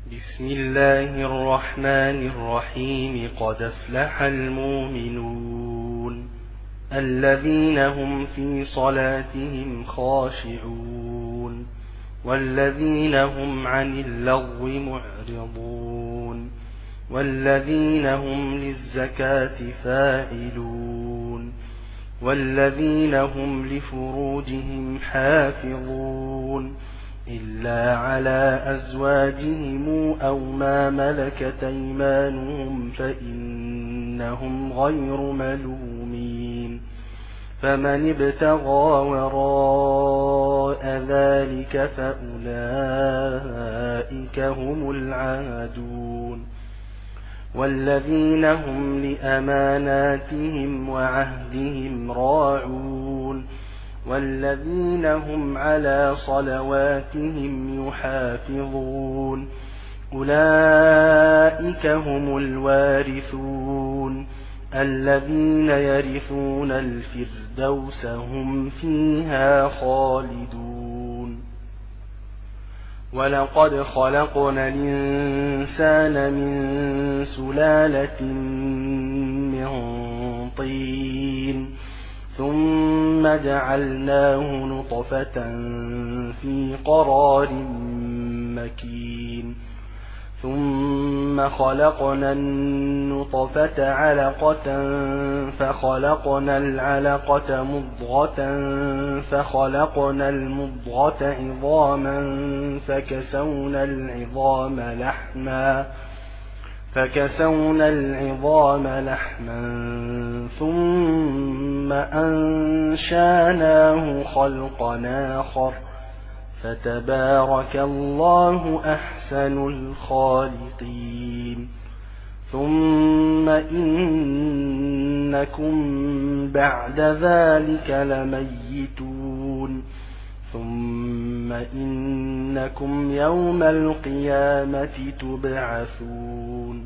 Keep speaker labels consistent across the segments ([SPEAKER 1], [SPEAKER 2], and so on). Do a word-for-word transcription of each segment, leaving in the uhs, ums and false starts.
[SPEAKER 1] بسم الله الرحمن الرحيم. قد أفلح المؤمنون الذين هم في صلاتهم خاشعون والذين هم عن اللغو معرضون والذين هم للزكاة فاعلون والذين هم لفروجهم حافظون إلا على أزواجهم أو ما ملكت أيمانهم فإنهم غير ملومين. فمن ابتغى وراء ذلك فأولئك هم العادون. والذين هم لأماناتهم وعهدهم راعون والذين هم على صلواتهم يحافظون أولئك هم الوارثون الذين يرثون الفردوس هم فيها خالدون. ولقد خلقنا الإنسان من سلالة من طين ثم جعلناه نطفة في قرار مكين ثم خلقنا النطفة علقة فخلقنا العلقة مضغة فخلقنا المضغة عظاما فكسونا العظام لحما فكسونا العظام لحما ثم أنشاناه خلقا آخر فتبارك الله أحسن الخالقين. ثم إنكم بعد ذلك لميتون ثم إنكم يوم القيامة تبعثون.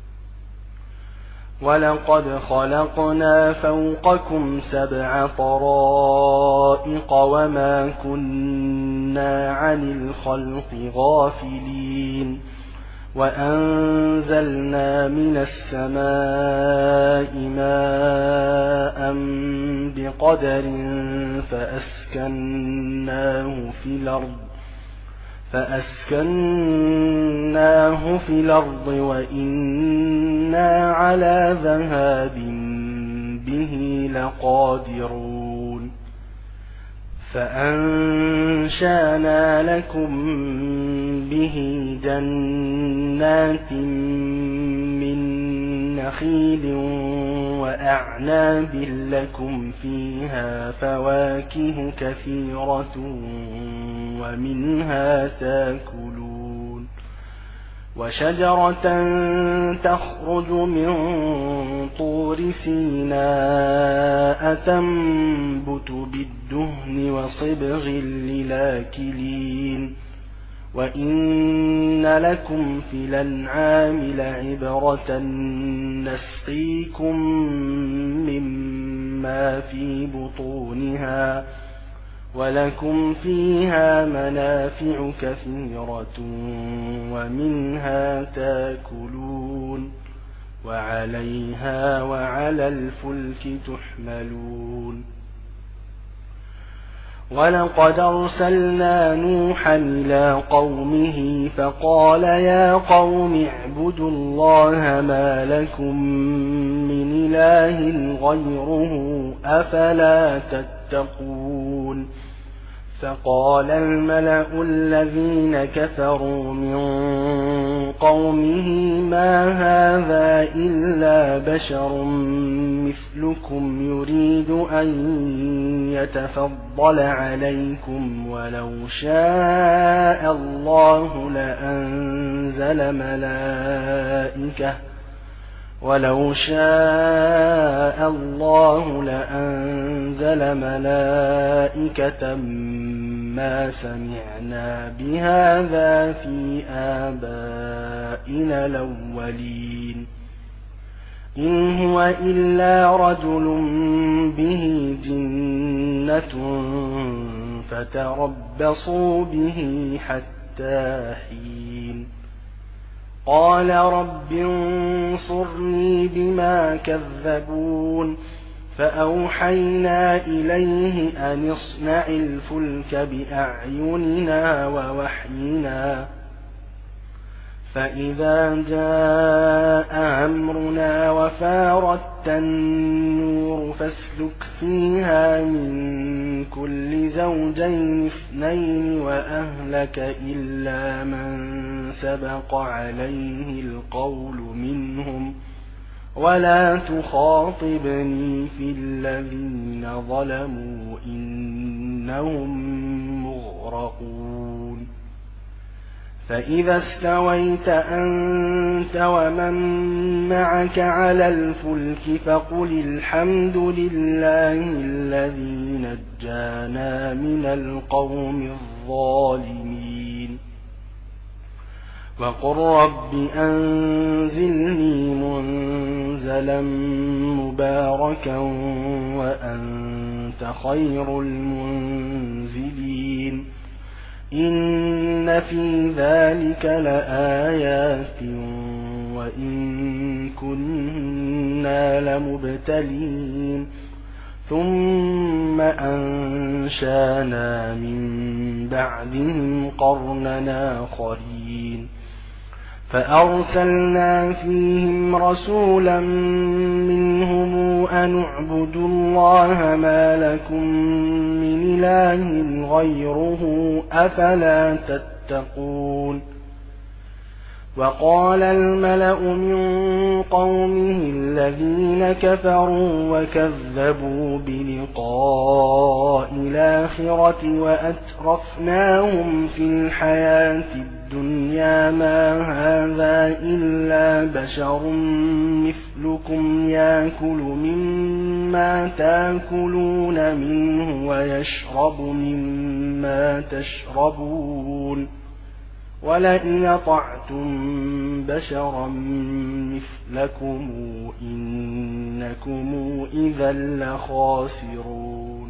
[SPEAKER 1] ولقد خلقنا فوقكم سبع طرائق وما كنا عن الخلق غافلين وأنزلنا من السماء ماء بقدر فأسكناه في الأرض فأسكناه في الأرض وإنا على ذهاب به لقادرون. فأنشأنا لكم به جنات من نخيل وأعناب لكم فيها فواكه كثيرة ومنها تاكلون. وشجرة تخرج من طور سيناء تنبت بالدهن وصبغ للآكلين. وإن لكم في الأنعام لعبرة نسقيكم مما في بطونها ولكم فيها منافع كثيرة ومنها تاكلون وعليها وعلى الفلك تحملون. ولقد أرسلنا نوحا إلى قومه فقال يا قوم اعبدوا الله ما لكم من إله غيره أفلا تتقون. فقال الملأ الذين كفروا من قومه ما هذا إلا بشر مثلكم يريد أن يتفضل عليكم ولو شاء الله لأنزل ملائكة ولو شاء الله لأنزل ملائكة ما سمعنا بهذا في آبائنا الأولين إن هو إلا رجل به جنة فتربصوا به حتى حين قال رب انصرني بما كذبون فأوحينا إليه أن اصنع الفلك بأعيننا ووحينا فإذا جاء أمرنا وفارت النور فاسلك فيها من كل زوجين اثنين وأهلك إلا من سبق عليه القول منهم ولا تخاطبني في الذين ظلموا إنهم مغرقون فإذا استويت أنت ومن معك على الفلك فقل الحمد لله الذي نجانا من القوم الظالمين وقل رب أنزلني منزلا مباركا وأنت خير المنزلين إن في ذلك لآيات وإن كنا لمبتلين ثم أنشانا من بعدهم قرننا آخرين فأرسلنا فيهم رسولا منهم أن اعبدوا الله ما لكم من إله غيره أفلا تتقون وقال الملأ من قومه الذين كفروا وكذبوا بلقاء الآخرة وأترفناهم في الحياة الدنيا ما هذا إلا بشر مثلكم يأكل مما تأكلون منه ويشرب مما تشربون ولئن أطعتم بشرا مثلكم إنكم إذا لخاسرون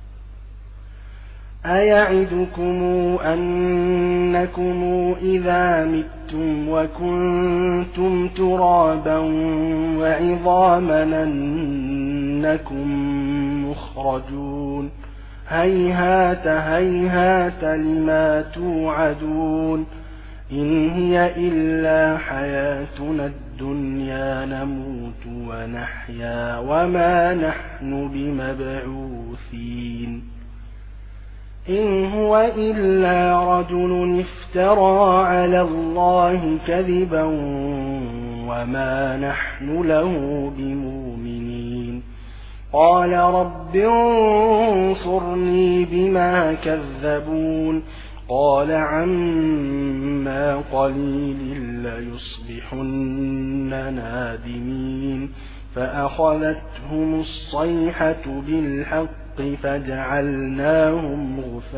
[SPEAKER 1] أيعدكم أنكم إذا متم وكنتم ترابا وعظاما أنكم مخرجون هيهات هيهات لما توعدون إن هي إلا حياتنا الدنيا نموت ونحيا وما نحن بمبعوثين إن هو إلا رجل افترى على الله كذبا وما نحن له بمؤمنين قال رب انصرني بما كذبون قال عما قليل ليصبحن نادمين فأخذتهم الصيحة بالحق فجعلناهم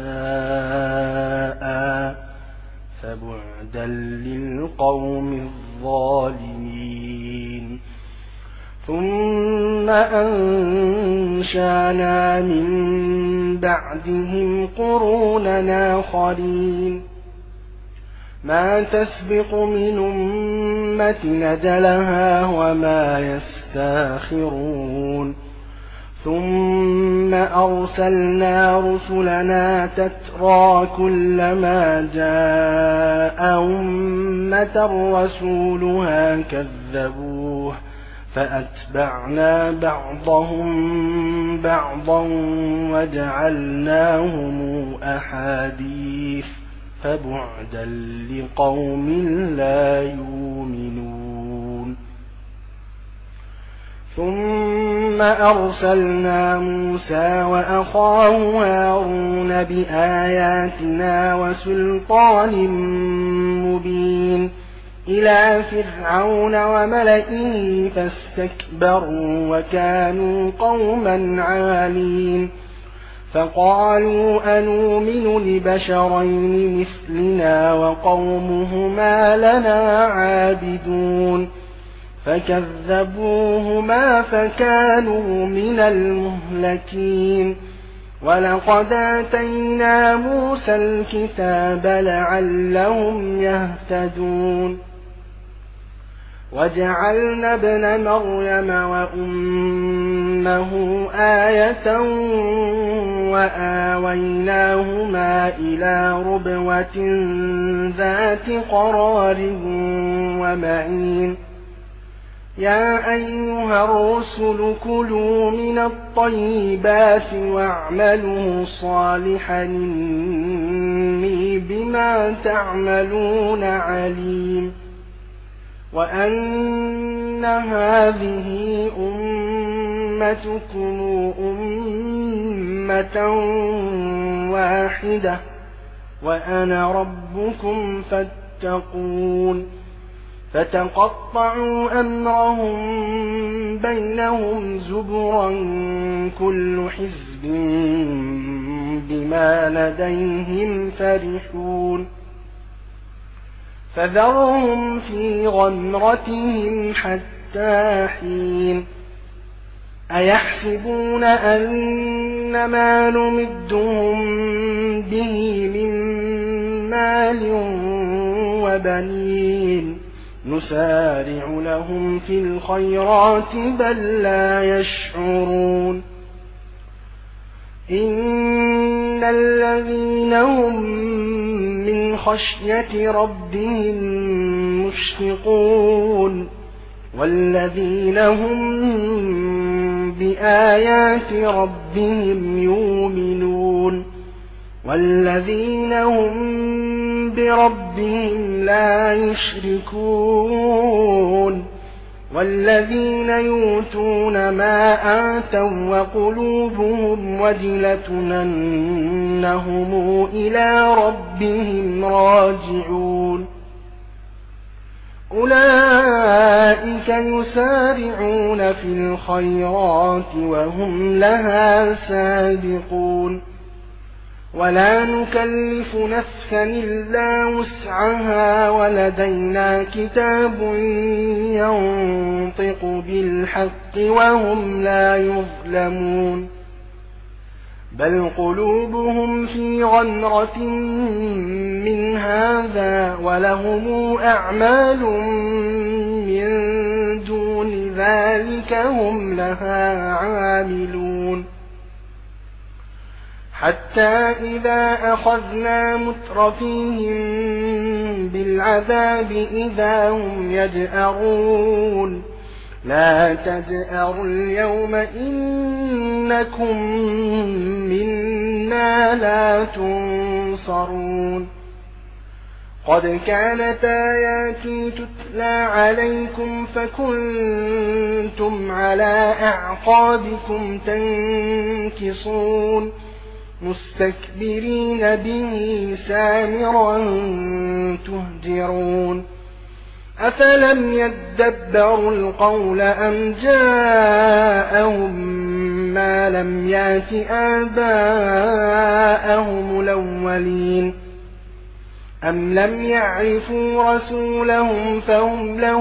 [SPEAKER 1] غثاء فبعدا للقوم الظالمين ثم أنشانا من بعدهم قروننا آخرين ما تسبق من أمة نجلها وما يستاخرون ثم أرسلنا رسلنا تترى كلما جاء أمة رسولها كذبوه فأتبعنا بعضهم بعضا وجعلناهم أحاديث فبعدا لقوم لا يؤمنون ثم أرسلنا موسى وأخاه هارون بآياتنا وسلطان مبين إلى فرعون وملئه فاستكبروا وكانوا قوما عالين فقالوا أنؤمن لبشرين مثلنا وقومهما لنا عابدون فكذبوهما فكانوا من المهلكين ولقد آتينا موسى الكتاب لعلهم يهتدون وجعلنا ابن مريم وأمه آية وآويناهما إلى ربوة ذات قرار ومعين يا أيها الرسل كلوا من الطيبات واعملوا صالحا إني بما تعملون عليم وأن هذه أمتكم أمة واحدة وأنا ربكم فاتقون فتقطعوا أمرهم بينهم زبرا كل حزب بما لديهم فرحون فذرهم في غمرتهم حتى حين أيحسبون أن ما نمدهم به من مال وبنين نسارع لهم في الخيرات بل لا يشعرون إن الذين هم من خشية ربهم مشفقون والذين هم بآيات ربهم يؤمنون والذين هم بربهم لا يشركون والذين يؤتون ما آتوا وقلوبهم وجلة أنهم إلى ربهم راجعون أولئك يسارعون في الخيرات وهم لها سابقون ولا نكلف نفسا إلا وسعها ولدينا كتاب ينطق بالحق وهم لا يظلمون بل قلوبهم في غمرة من هذا ولهم أعمال من دون ذلك هم لها عاملون حتى إذا أخذنا مترفيهم بالعذاب إذا هم يجأرون لا تجأروا اليوم إنكم منا لا تنصرون قد كانت آياتي تتلى عليكم فكنتم على أعقابكم تنكصون مستكبرين به سامرا تهجرون أفلم يدبروا القول أم جاءهم ما لم يأت آباءهم الأولين أم لم يعرفوا رسولهم فهم له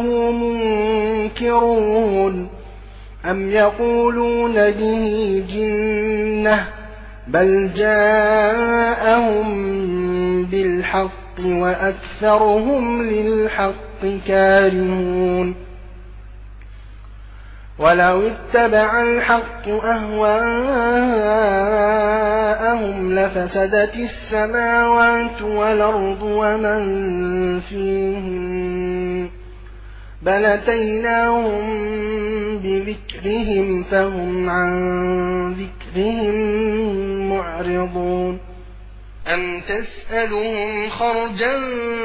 [SPEAKER 1] منكرون أم يقولون به جنة بل جاءهم بالحق وأكثرهم للحق كارهون ولو اتبع الحق أهواءهم لفسدت السماوات والأرض ومن فيهن بل أتيناهم بذكرهم فهم عن ذكرهم معرضون أم تسألهم خرجا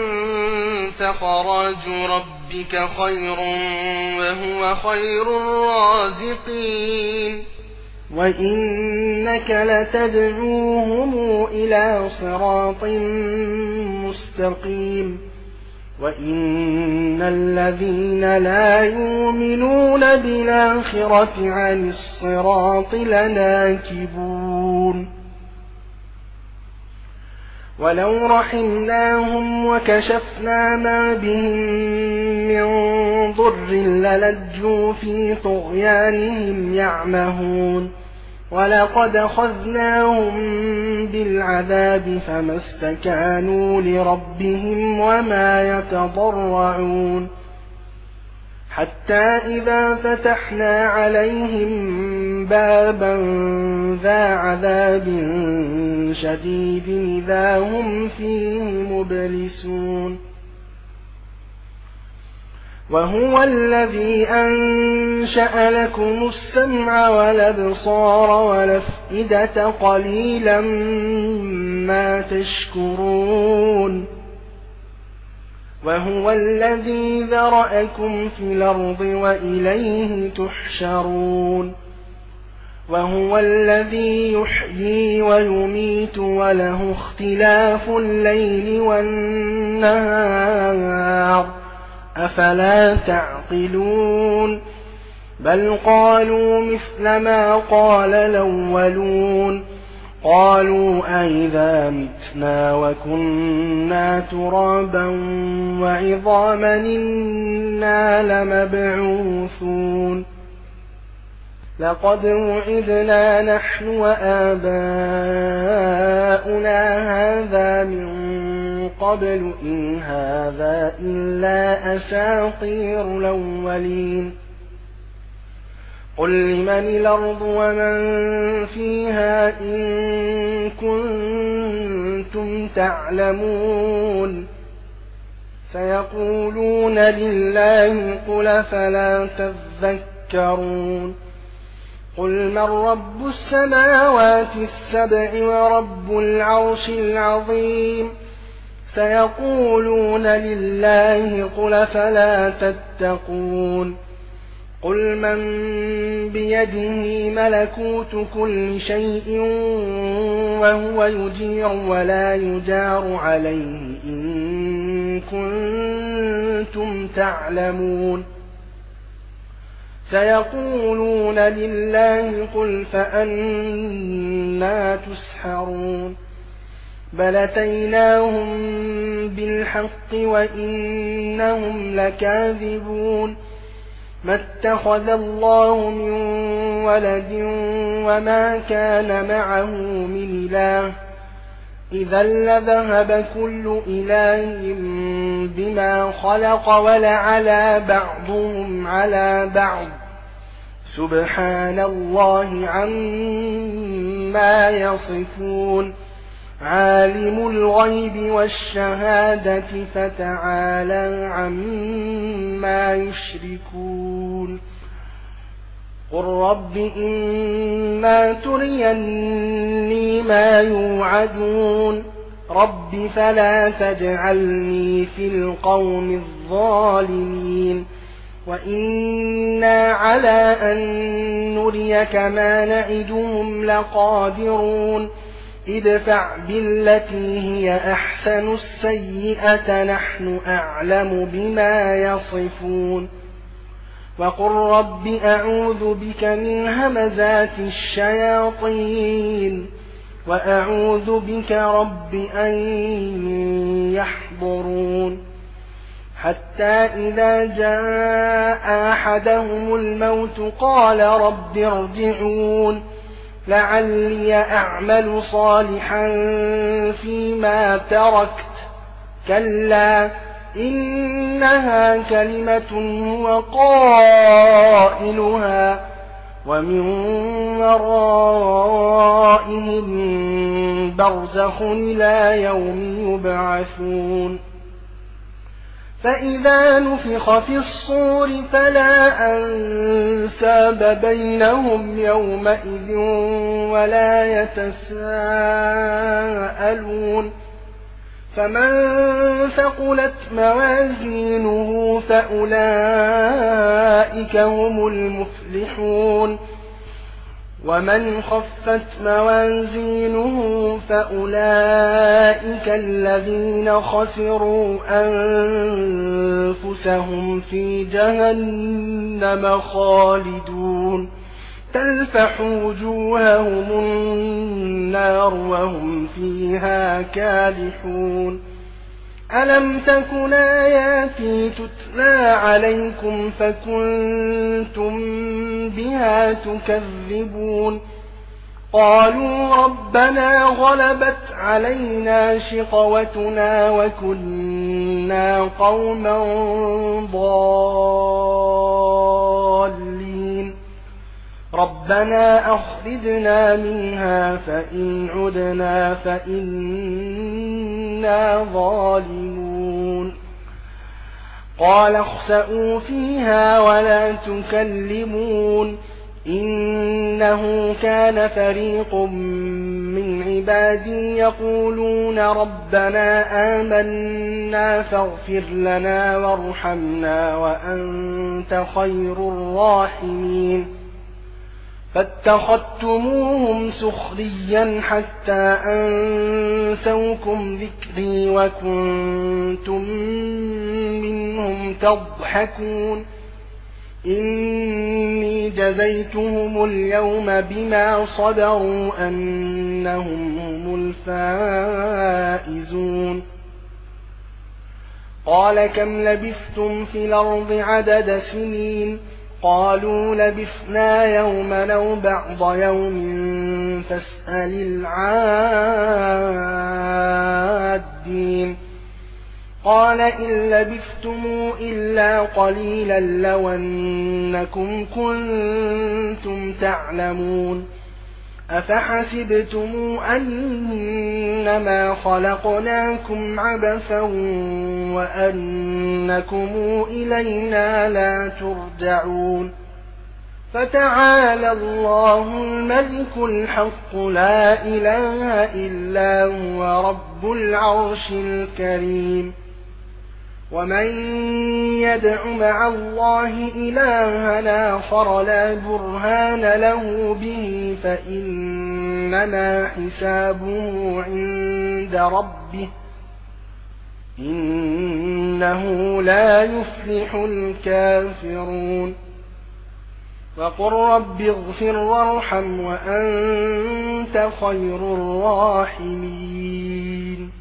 [SPEAKER 1] فخراج ربك خير وهو خير الرازقين وإنك لتدعوهم إلى صراط مستقيم وإن الذين لا يؤمنون بالآخرة عن الصراط لناكبون ولو رحمناهم وكشفنا ما بهم من ضر للجوا في طغيانهم يعمهون ولقد أخذناهم بالعذاب فما استكانوا لربهم وما يتضرعون حتى إذا فتحنا عليهم بابا ذا عذاب شديد إذا هم فيه مبلسون وهو الذي أنشأ لكم السمع والأبصار والأفئدة قليلا ما تشكرون وهو الذي ذرأكم في الأرض وإليه تحشرون وهو الذي يحيي ويميت وله اختلاف الليل والنهار أفلا تعقلون بل قالوا مثل ما قال الأولون قالوا أئذا متنا وكنا ترابا وعظاما إنا لمبعوثون لقد وعدنا نحن وآباؤنا هذا من قبل إن هذا إلا أساطير الأولين قل لمن الأرض ومن فيها إن كنتم تعلمون سيقولون لله قل فلا تذكرون قل من رب السماوات السبع ورب العرش العظيم سيقولون لله قل فلا تتقون قل من بيده ملكوت كل شيء وهو يجير ولا يجار عليه إن كنتم تعلمون سيقولون لله قل فأنى تسحرون بل أتيناهم بالحق وإنهم لكاذبون ما اتخذ الله من ولد وما كان معه من إله إذا لذهب كل إله بما خلق ولعلى بعضهم على بعض سبحان الله عما يصفون عالم الغيب والشهادة فتعالى عما يشركون قل رب إما تريني ما يوعدون رب فلا تجعلني في القوم الظالمين وإنا على أن نريك ما نعدهم لقادرون ادفع بالتي هي أحسن السيئة نحن أعلم بما يصفون وقل رب أعوذ بك من همزات الشياطين وأعوذ بك رب أن يحضرون حتى إذا جاء أحدهم الموت قال رب ارجعون لعلي أعمل صالحا فيما تركت كلا إنها كلمة هو قائلها ومن ورائهم برزخ إلى يوم يبعثون فإذا نفخ في الصور فلا أنساب بينهم يومئذ ولا يتساءلون فمن ثقلت موازينه فأولئك هم المفلحون ومن خفت موازينه فأولئك الذين خسروا أنفسهم في جهنم خالدون تلفح وجوههم النار وهم فيها كالحون ألم تكن آياتي تتلى عليكم فكنتم بها تكذبون قالوا ربنا غلبت علينا شقوتنا وكنا كنا قوما ضالين ربنا أخرجنا منها فإن عدنا فإنا ظالمون قال اخسئوا فيها ولا تكلمون إنه كان فريق من عبادي يقولون ربنا آمنا فاغفر لنا وارحمنا وأنت خير الراحمين فاتخذتموهم سخريا حتى أنسوكم ذكري وكنتم منهم تضحكون إني جزيتهم اليوم بما صبروا أنهم هم الفائزون قال كم لبثتم في الأرض عدد سنين قالوا لبثنا يوما أو بعض يوم فاسأل العادين قال إن لبثتم إلا قليلا لو أنكم كنتم تعلمون أفحسبتم أنما خلقناكم عبثا وأنكم إلينا لا ترجعون فتعالى الله الملك الحق لا إله إلا هو رب العرش الكريم ومن يدع مع الله إلها آخر لا برهان له به فإنما حسابه عند ربه إنه لا يفلح الكافرون وقل رب اغفر وارحم وأنت خير الراحمين